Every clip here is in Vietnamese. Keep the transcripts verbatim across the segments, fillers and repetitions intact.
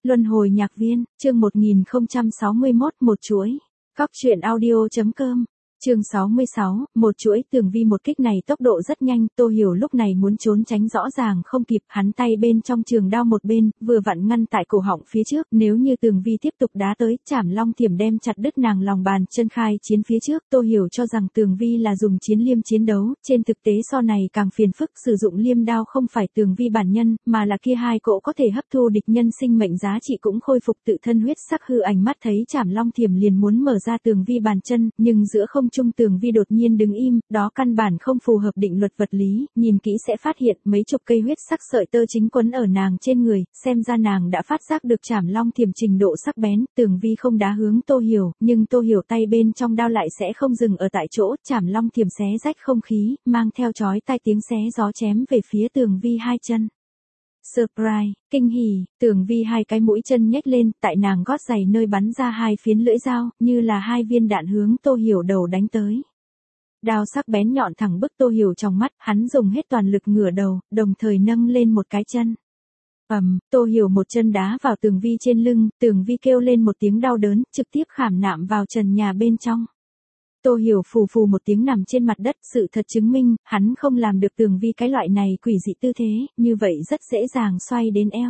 Luân hồi nhạc viên, chương một nghìn không trăm sáu mươi mốt, một chuỗi. Cóc truyện audio chấm com. Chương sáu mươi sáu, một chuỗi. Tường Vi một kích này tốc độ rất nhanh, Tô Hiểu lúc này muốn trốn tránh rõ ràng không kịp, hắn tay bên trong trường đao một bên, vừa vặn ngăn tại cổ họng phía trước, nếu như Tường Vi tiếp tục đá tới, Trảm Long Thiểm đem chặt đứt nàng lòng bàn chân khai chiến phía trước, Tô Hiểu cho rằng Tường Vi là dùng chiến liêm chiến đấu, trên thực tế so này càng phiền phức, sử dụng liêm đao không phải Tường Vi bản nhân, mà là kia hai cỗ có thể hấp thu địch nhân sinh mệnh giá trị cũng khôi phục tự thân huyết sắc hư ảnh. Mắt thấy Trảm Long Thiểm liền muốn mở ra Tường Vi bàn chân, nhưng giữa không trung Tường Vi đột nhiên đứng im, đó căn bản không phù hợp định luật vật lý, nhìn kỹ sẽ phát hiện mấy chục cây huyết sắc sợi tơ chính quấn ở nàng trên người, xem ra nàng đã phát giác được Trảm Long Thiểm trình độ sắc bén. Tường Vi không đá hướng Tô Hiểu, nhưng Tô Hiểu tay bên trong đao lại sẽ không dừng ở tại chỗ, Trảm Long Thiểm xé rách không khí, mang theo chói tai tiếng xé gió chém về phía Tường Vi hai chân. Surprise, kinh hỉ, Tường Vi hai cái mũi chân nhếch lên, tại nàng gót giày nơi bắn ra hai phiến lưỡi dao, như là hai viên đạn hướng Tô Hiểu đầu đánh tới. Đao sắc bén nhọn thẳng bức Tô Hiểu trong mắt, hắn dùng hết toàn lực ngửa đầu, đồng thời nâng lên một cái chân. Ầm, Tô Hiểu một chân đá vào Tường Vi trên lưng, Tường Vi kêu lên một tiếng đau đớn, trực tiếp khảm nạm vào trần nhà bên trong. Tô Hiểu phù phù một tiếng nằm trên mặt đất, sự thật chứng minh, hắn không làm được Tường Vi cái loại này quỷ dị tư thế, như vậy rất dễ dàng xoay đến eo.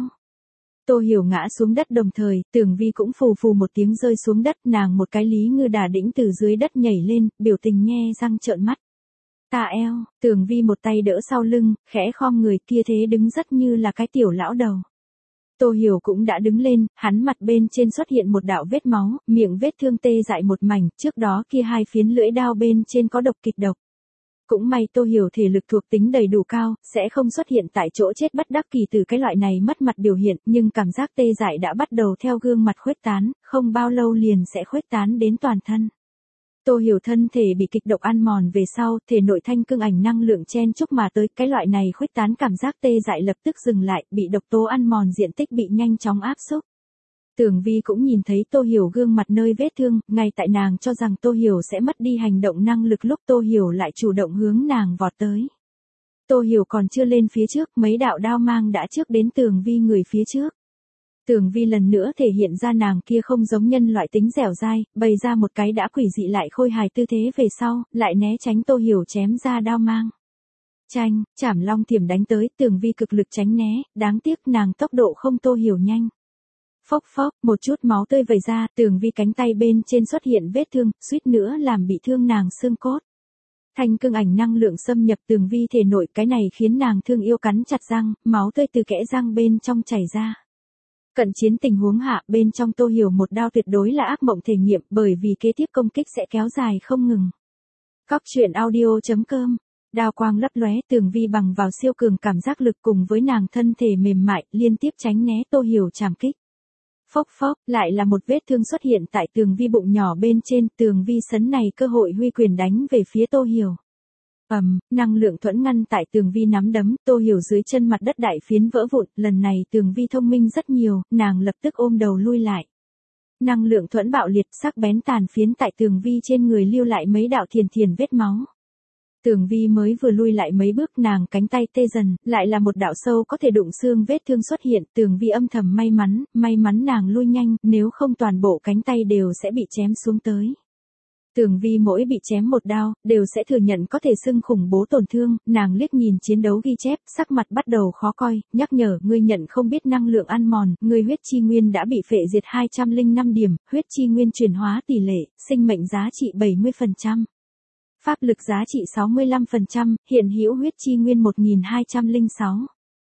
Tô Hiểu ngã xuống đất đồng thời, Tường Vi cũng phù phù một tiếng rơi xuống đất, nàng một cái lý ngư đà đĩnh từ dưới đất nhảy lên, biểu tình nhe răng trợn mắt. Ta eo, Tường Vi một tay đỡ sau lưng, khẽ khom người, kia thế đứng rất như là cái tiểu lão đầu. Tô Hiểu cũng đã đứng lên, hắn mặt bên trên xuất hiện một đạo vết máu, miệng vết thương tê dại một mảnh, trước đó kia hai phiến lưỡi đao bên trên có độc kịch độc. Cũng may Tô Hiểu thể lực thuộc tính đầy đủ cao, sẽ không xuất hiện tại chỗ chết bất đắc kỳ từ cái loại này mất mặt biểu hiện, nhưng cảm giác tê dại đã bắt đầu theo gương mặt khuếch tán, không bao lâu liền sẽ khuếch tán đến toàn thân. Tô Hiểu thân thể bị kịch độc ăn mòn về sau, thể nội thanh cương ảnh năng lượng chen chúc mà tới, cái loại này khuếch tán cảm giác tê dại lập tức dừng lại, bị độc tố ăn mòn diện tích bị nhanh chóng áp xúc. Tường Vi cũng nhìn thấy Tô Hiểu gương mặt nơi vết thương, ngay tại nàng cho rằng Tô Hiểu sẽ mất đi hành động năng lực lúc Tô Hiểu lại chủ động hướng nàng vọt tới. Tô Hiểu còn chưa lên phía trước, mấy đạo đao mang đã trước đến Tường Vi người phía trước. Tường Vi lần nữa thể hiện ra nàng kia không giống nhân loại tính dẻo dai, bày ra một cái đã quỷ dị lại khôi hài tư thế về sau, lại né tránh Tô Hiểu chém ra đao mang. Chanh, Trảm Long Thiểm đánh tới, Tường Vi cực lực tránh né, đáng tiếc nàng tốc độ không Tô Hiểu nhanh. Phốc phốc, một chút máu tươi vẩy ra, Tường Vi cánh tay bên trên xuất hiện vết thương, suýt nữa làm bị thương nàng xương cốt. Thanh cương ảnh năng lượng xâm nhập Tường Vi thể nội, cái này khiến nàng thương yêu cắn chặt răng, máu tươi từ kẽ răng bên trong chảy ra. Cận chiến tình huống hạ, bên trong Tô Hiểu một đao tuyệt đối là ác mộng thể nghiệm, bởi vì kế tiếp công kích sẽ kéo dài không ngừng. Cóc truyện audio chấm com. Đao quang lấp lóe, Tường Vi bằng vào siêu cường cảm giác lực cùng với nàng thân thể mềm mại, liên tiếp tránh né Tô Hiểu trảm kích. Phốc phốc, lại là một vết thương xuất hiện tại Tường Vi bụng nhỏ bên trên, Tường Vi sấn này cơ hội huy quyền đánh về phía Tô Hiểu. Ầm, um, năng lượng thuẫn ngăn tại Tường Vi nắm đấm, Tô Hiểu dưới chân mặt đất đại phiến vỡ vụn, lần này Tường Vi thông minh rất nhiều, nàng lập tức ôm đầu lui lại. Năng lượng thuẫn bạo liệt, sắc bén tàn phiến tại Tường Vi trên người lưu lại mấy đạo thiền thiền vết máu. Tường Vi mới vừa lui lại mấy bước, nàng cánh tay tê dần, lại là một đạo sâu có thể đụng xương vết thương xuất hiện, Tường Vi âm thầm may mắn, may mắn nàng lui nhanh, nếu không toàn bộ cánh tay đều sẽ bị chém xuống tới. Tường Vi mỗi bị chém một đao, đều sẽ thừa nhận có thể xưng khủng bố tổn thương, nàng liếc nhìn chiến đấu ghi chép, sắc mặt bắt đầu khó coi, nhắc nhở, ngươi nhận không biết năng lượng ăn mòn, ngươi huyết chi nguyên đã bị phệ diệt hai trăm lẻ năm điểm, huyết chi nguyên chuyển hóa tỷ lệ, sinh mệnh giá trị bảy mươi phần trăm. Pháp lực giá trị sáu mươi lăm phần trăm, hiện hữu huyết chi nguyên một nghìn hai trăm lẻ sáu.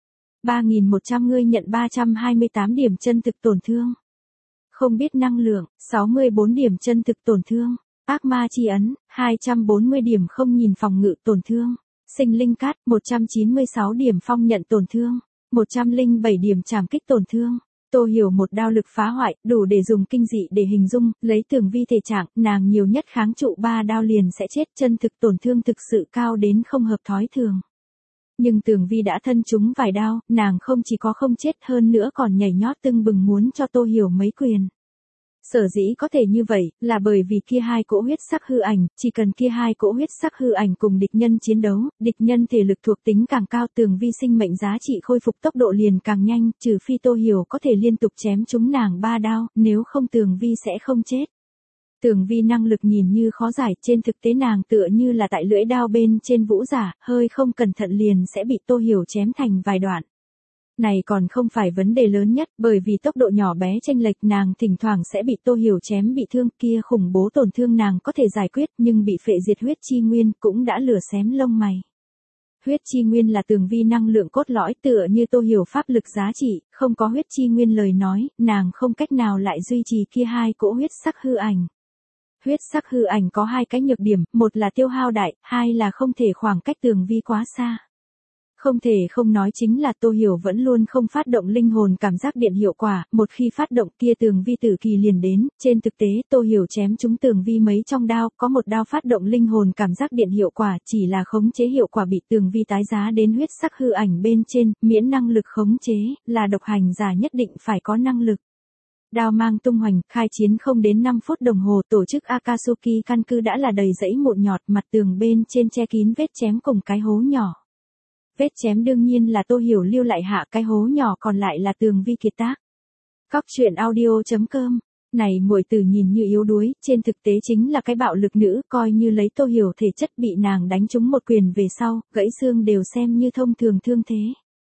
ba nghìn một trăm ngươi nhận ba trăm hai mươi tám điểm chân thực tổn thương. Không biết năng lượng, sáu mươi bốn điểm chân thực tổn thương. Ác ma chi ấn, hai trăm bốn mươi điểm không nhìn phòng ngự tổn thương. Sinh linh cát, một trăm chín mươi sáu điểm phong nhận tổn thương. một trăm lẻ bảy điểm trảm kích tổn thương. Tô Hiểu một đao lực phá hoại, đủ để dùng kinh dị để hình dung, lấy Tường Vi thể trạng, nàng nhiều nhất kháng trụ ba đao liền sẽ chết, chân thực tổn thương thực sự cao đến không hợp thói thường. Nhưng Tường Vi đã thân trúng vài đao, nàng không chỉ có không chết hơn nữa còn nhảy nhót tưng bừng muốn cho Tô Hiểu mấy quyền. Sở dĩ có thể như vậy, là bởi vì kia hai cỗ huyết sắc hư ảnh, chỉ cần kia hai cỗ huyết sắc hư ảnh cùng địch nhân chiến đấu, địch nhân thể lực thuộc tính càng cao, Tường Vi sinh mệnh giá trị khôi phục tốc độ liền càng nhanh, trừ phi Tô Hiểu có thể liên tục chém trúng nàng ba đao, nếu không Tường Vi sẽ không chết. Tường Vi năng lực nhìn như khó giải, trên thực tế nàng tựa như là tại lưỡi đao bên trên vũ giả, hơi không cẩn thận liền sẽ bị Tô Hiểu chém thành vài đoạn. Này còn không phải vấn đề lớn nhất, bởi vì tốc độ nhỏ bé chênh lệch nàng thỉnh thoảng sẽ bị Tô Hiểu chém bị thương, kia khủng bố tổn thương nàng có thể giải quyết, nhưng bị phệ diệt huyết chi nguyên cũng đã lửa xém lông mày. Huyết chi nguyên là Tường Vi năng lượng cốt lõi, tựa như Tô Hiểu pháp lực giá trị, không có huyết chi nguyên lời nói, nàng không cách nào lại duy trì kia hai cỗ huyết sắc hư ảnh. Huyết sắc hư ảnh có hai cái nhược điểm, một là tiêu hao đại, hai là không thể khoảng cách Tường Vi quá xa. Không thể không nói chính là Tô Hiểu vẫn luôn không phát động linh hồn cảm giác điện hiệu quả, một khi phát động kia Tường Vi tử kỳ liền đến, trên thực tế Tô Hiểu chém trúng Tường Vi mấy trong đao, có một đao phát động linh hồn cảm giác điện hiệu quả, chỉ là khống chế hiệu quả bị Tường Vi tái giá đến huyết sắc hư ảnh bên trên, miễn năng lực khống chế, là độc hành giả nhất định phải có năng lực. Đao mang tung hoành, khai chiến không đến năm phút đồng hồ, tổ chức Akatsuki căn cứ đã là đầy rẫy mụn nhọt, mặt tường bên trên che kín vết chém cùng cái hố nhỏ. Vết chém đương nhiên là Tô Hiểu lưu lại, hạ cái hố nhỏ còn lại là Tường Vi kiệt tác. Cóc truyện audio chấm com. Này muội tử nhìn như yếu đuối, trên thực tế chính là cái bạo lực nữ, coi như lấy Tô Hiểu thể chất bị nàng đánh trúng một quyền về sau, gãy xương đều xem như thông thường thương thế.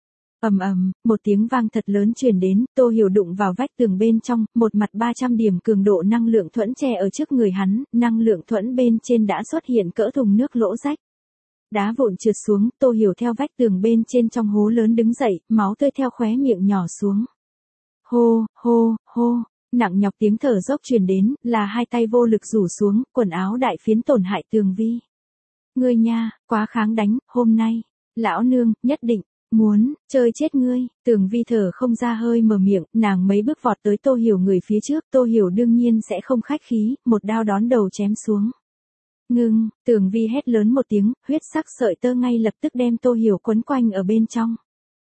Ầm ầm, một tiếng vang thật lớn truyền đến, Tô Hiểu đụng vào vách tường bên trong, một mặt ba trăm điểm cường độ năng lượng thuẫn che ở trước người hắn, năng lượng thuẫn bên trên đã xuất hiện cỡ thùng nước lỗ rách. Đá vụn trượt xuống, Tô Hiểu theo vách tường bên trên trong hố lớn đứng dậy, máu tươi theo khóe miệng nhỏ xuống. Hô, hô, hô, nặng nhọc tiếng thở dốc truyền đến, là hai tay vô lực rủ xuống, quần áo đại phiến tổn hại Tường Vi. Ngươi nha, quá kháng đánh, hôm nay, lão nương, nhất định, muốn, chơi chết ngươi. Tường Vi thở không ra hơi mở miệng, nàng mấy bước vọt tới Tô Hiểu người phía trước, Tô Hiểu đương nhiên sẽ không khách khí, một đao đón đầu chém xuống. Ngưng, Tường Vi hét lớn một tiếng, huyết sắc sợi tơ ngay lập tức đem Tô Hiểu quấn quanh ở bên trong.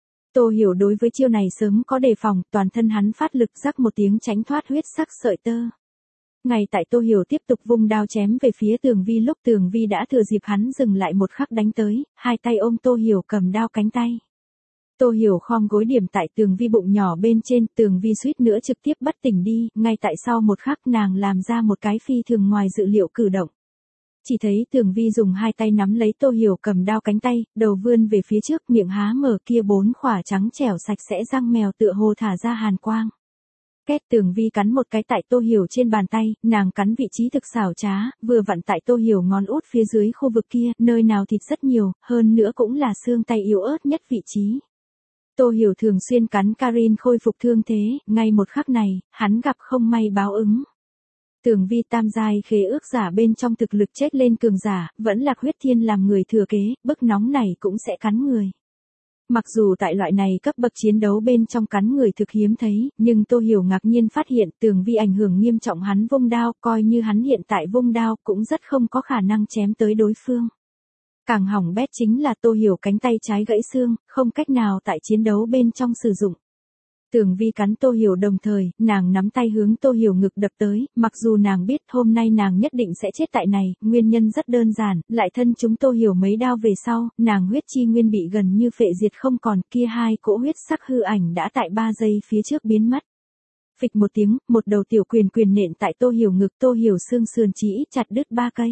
Tô Hiểu đối với chiêu này sớm có đề phòng, toàn thân hắn phát lực rắc một tiếng tránh thoát huyết sắc sợi tơ. Ngay tại Tô Hiểu tiếp tục vung đao chém về phía Tường Vi lúc Tường Vi đã thừa dịp hắn dừng lại một khắc đánh tới, hai tay ôm Tô Hiểu cầm đao cánh tay. Tô Hiểu khom gối điểm tại Tường Vi bụng nhỏ bên trên, Tường Vi suýt nữa trực tiếp bất tỉnh đi, ngay tại sau một khắc nàng làm ra một cái phi thường ngoài dự liệu cử động. Chỉ thấy Tường Vi dùng hai tay nắm lấy Tô Hiểu cầm đao cánh tay, đầu vươn về phía trước, miệng há mở, kia bốn khỏa trắng trẻo sạch sẽ răng mèo tựa hồ thả ra hàn quang. Két, Tường Vi cắn một cái tại Tô Hiểu trên bàn tay, nàng cắn vị trí thực xảo trá, vừa vặn tại Tô Hiểu ngón út phía dưới khu vực kia, nơi nào thịt rất nhiều, hơn nữa cũng là xương tay yếu ớt nhất vị trí. Tô Hiểu thường xuyên cắn Karin khôi phục thương thế, ngay một khắc này, hắn gặp không may báo ứng. Tường Vi tam giai khế ước giả bên trong thực lực chết lên cường giả, vẫn là huyết thiên làm người thừa kế, bức nóng này cũng sẽ cắn người. Mặc dù tại loại này cấp bậc chiến đấu bên trong cắn người thực hiếm thấy, nhưng Tô Hiểu ngạc nhiên phát hiện Tường Vi ảnh hưởng nghiêm trọng hắn vung đao, coi như hắn hiện tại vung đao cũng rất không có khả năng chém tới đối phương. Càng hỏng bét chính là Tô Hiểu cánh tay trái gãy xương, không cách nào tại chiến đấu bên trong sử dụng. Tường Vi cắn Tô Hiểu đồng thời, nàng nắm tay hướng Tô Hiểu ngực đập tới, mặc dù nàng biết hôm nay nàng nhất định sẽ chết tại này, nguyên nhân rất đơn giản, lại thân chúng Tô Hiểu mấy đao về sau, nàng huyết chi nguyên bị gần như phệ diệt không còn, kia hai cỗ huyết sắc hư ảnh đã tại ba giây phía trước biến mất. Phịch một tiếng, một đầu tiểu quyền quyền nện tại Tô Hiểu ngực, Tô Hiểu xương sườn chỉ chặt đứt ba cây.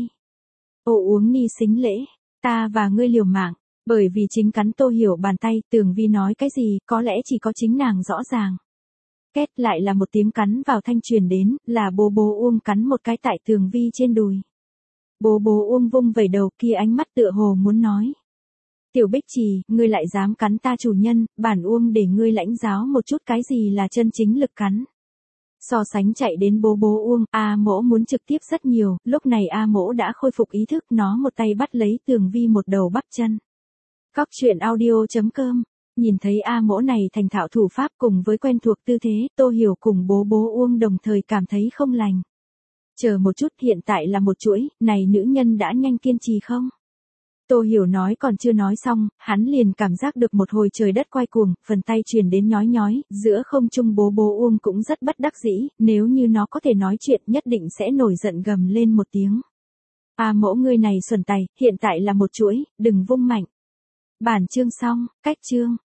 Ô uống ni xính lễ, ta và ngươi liều mạng. Bởi vì chính cắn Tô Hiểu bàn tay, Tường Vi nói cái gì, có lẽ chỉ có chính nàng rõ ràng. Két, lại là một tiếng cắn vào thanh truyền đến, là bố bố Uông cắn một cái tại Tường Vi trên đùi. Bố bố Uông vung vẩy đầu, kia ánh mắt tựa hồ muốn nói. Tiểu Bích Trì, ngươi lại dám cắn ta chủ nhân, bản Uông để ngươi lãnh giáo một chút cái gì là chân chính lực cắn. So sánh chạy đến bố bố Uông, A Mỗ muốn trực tiếp rất nhiều, lúc này A Mỗ đã khôi phục ý thức, nó một tay bắt lấy Tường Vi một đầu bắp chân. Cóc truyện audio chấm com. Nhìn thấy A Mỗ này thành thạo thủ pháp cùng với quen thuộc tư thế, Tô Hiểu cùng bố bố Uông đồng thời cảm thấy không lành. Chờ một chút, hiện tại là một chuỗi, này nữ nhân đã nhanh kiên trì không? Tô Hiểu nói còn chưa nói xong, hắn liền cảm giác được một hồi trời đất quay cuồng, phần tay truyền đến nhói nhói, giữa không trung bố bố Uông cũng rất bất đắc dĩ, nếu như nó có thể nói chuyện nhất định sẽ nổi giận gầm lên một tiếng. À mỗ ngươi này xuẩn tày, hiện tại là một chuỗi, đừng vung mạnh. Bản chương xong, cách chương.